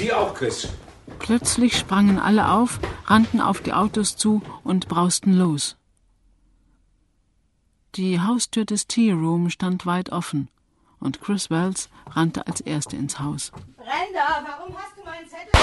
Sie auch, Chris. Plötzlich sprangen alle auf, rannten auf die Autos zu und brausten los. Die Haustür des Tea Room stand weit offen und Chris Wells rannte als Erste ins Haus. Brenda, warum hast du meinen Zettel...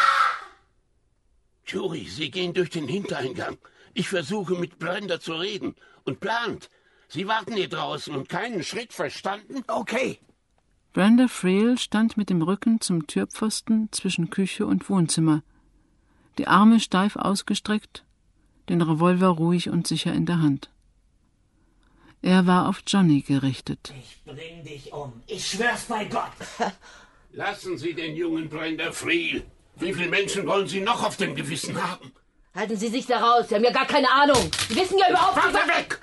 Jury, Sie gehen durch den Hintereingang. Ich versuche mit Brenda zu reden. Und plant. Sie warten hier draußen und keinen Schritt, verstanden? Okay. Brenda Friel stand mit dem Rücken zum Türpfosten zwischen Küche und Wohnzimmer, die Arme steif ausgestreckt, den Revolver ruhig und sicher in der Hand. Er war auf Johnny gerichtet. Ich bring dich um. Ich schwör's bei Gott. Lassen Sie den jungen Brenda Friel. Wie viele Menschen wollen Sie noch auf dem Gewissen haben? Halten Sie sich da raus, Sie haben ja gar keine Ahnung. Sie wissen ja überhaupt nicht... Vater, weg!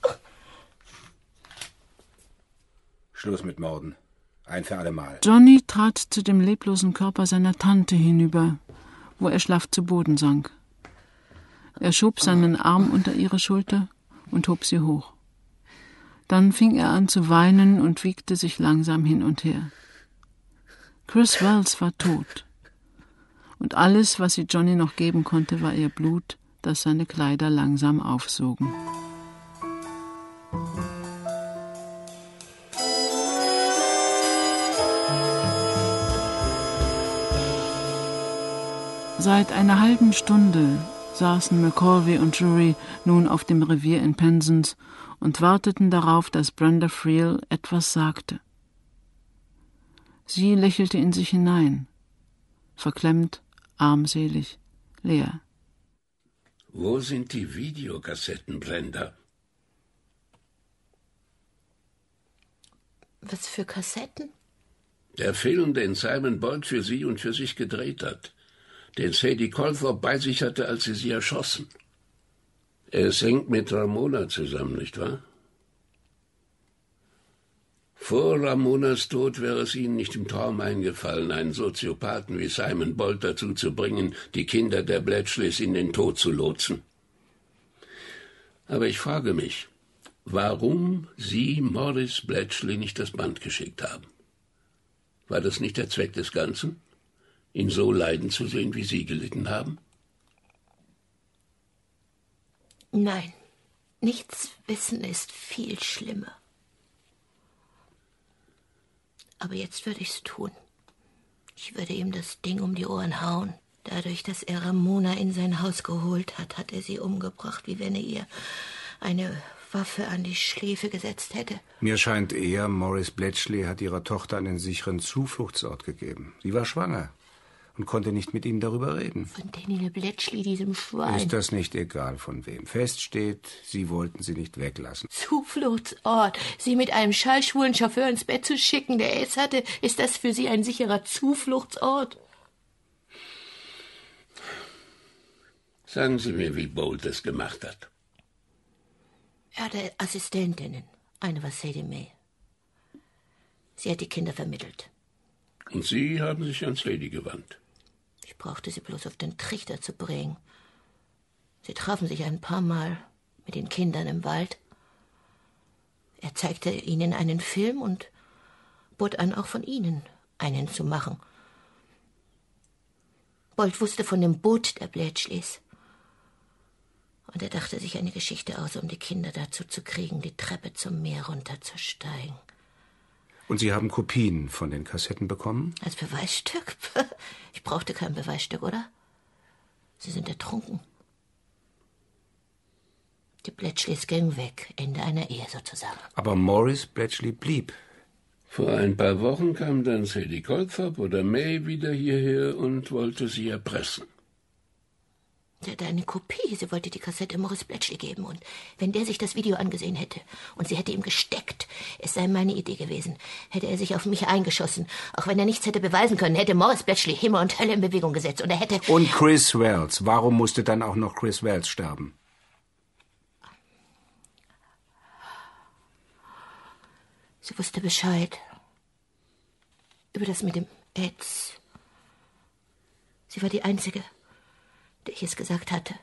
Schluss mit Morden. Ein für alle Mal. Johnny trat zu dem leblosen Körper seiner Tante hinüber, wo er schlaff zu Boden sank. Er schob seinen Arm unter ihre Schulter und hob sie hoch. Dann fing er an zu weinen und wiegte sich langsam hin und her. Chris Wells war tot. Und alles, was sie Johnny noch geben konnte, war ihr Blut, das seine Kleider langsam aufsogen. Seit einer halben Stunde saßen McColvey und Jury nun auf dem Revier in Penzance und warteten darauf, dass Brenda Friel etwas sagte. Sie lächelte in sich hinein, verklemmt, armselig, leer. Wo sind die Videokassetten, Brenda? Was für Kassetten? Der Film, den Simon Bolt für Sie und für sich gedreht hat, den Sadie Colthorpe bei sich hatte, als sie erschossen. Es hängt mit Ramona zusammen, nicht wahr? Vor Ramonas Tod wäre es Ihnen nicht im Traum eingefallen, einen Soziopathen wie Simon Bolt dazu zu bringen, die Kinder der Bletchleys in den Tod zu lotsen. Aber ich frage mich, warum Sie Morris Bletchley nicht das Band geschickt haben. War das nicht der Zweck des Ganzen? Ihn so leiden zu sehen, wie Sie gelitten haben? Nein, nichts wissen ist viel schlimmer. Aber jetzt würde ich's tun. Ich würde ihm das Ding um die Ohren hauen. Dadurch, dass er Ramona in sein Haus geholt hat, hat er sie umgebracht, wie wenn er ihr eine Waffe an die Schläfe gesetzt hätte. Mir scheint eher, Morris Bletchley hat ihrer Tochter einen sicheren Zufluchtsort gegeben. Sie war schwanger und konnte nicht mit ihm darüber reden. Von Daniel Bletchley, diesem Schwein. Ist das nicht egal, von wem? Fest steht, Sie wollten sie nicht weglassen. Zufluchtsort. Sie mit einem schallschwulen Chauffeur ins Bett zu schicken, der es hatte, ist das für Sie ein sicherer Zufluchtsort? Sagen Sie mir, wie Bolt es gemacht hat. Er hatte Assistentinnen. Eine war Sadie May. Sie hat die Kinder vermittelt. Und Sie haben sich an Sadie gewandt. Ich brauchte sie bloß auf den Trichter zu bringen. Sie trafen sich ein paar Mal mit den Kindern im Wald. Er zeigte ihnen einen Film und bot an, auch von ihnen einen zu machen. Bolt wusste von dem Boot der Bletchleys. Und er dachte sich eine Geschichte aus, um die Kinder dazu zu kriegen, die Treppe zum Meer runterzusteigen. Und Sie haben Kopien von den Kassetten bekommen? Als Beweisstück? Ich brauchte kein Beweisstück, oder? Sie sind ertrunken. Die Bletchleys gingen weg, Ende einer Ehe sozusagen. Aber Morris Bletchley blieb. Vor ein paar Wochen kam dann Sadie Colthorpe oder May wieder hierher und wollte sie erpressen. Sie hatte eine Kopie. Sie wollte die Kassette Morris Bletchley geben. Und wenn der sich das Video angesehen hätte und sie hätte ihm gesteckt, es sei meine Idee gewesen, hätte er sich auf mich eingeschossen. Auch wenn er nichts hätte beweisen können, hätte Morris Bletchley Himmel und Hölle in Bewegung gesetzt. Und er hätte... Und Chris Wells. Warum musste dann auch noch Chris Wells sterben? Sie wusste Bescheid. Über das mit dem AIDS. Sie war die Einzige, der ich es gesagt hatte.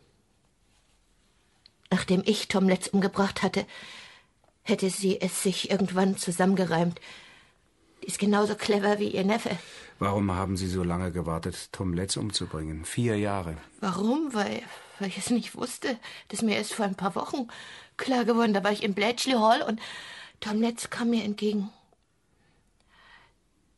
Nachdem ich Tom Letts umgebracht hatte, hätte sie es sich irgendwann zusammengereimt. Die ist genauso clever wie ihr Neffe. Warum haben Sie so lange gewartet, Tom Letts umzubringen? 4 Jahre. Warum? Weil ich es nicht wusste. Das ist mir erst vor ein paar Wochen klar geworden. Da war ich in Bletchley Hall und Tom Letts kam mir entgegen.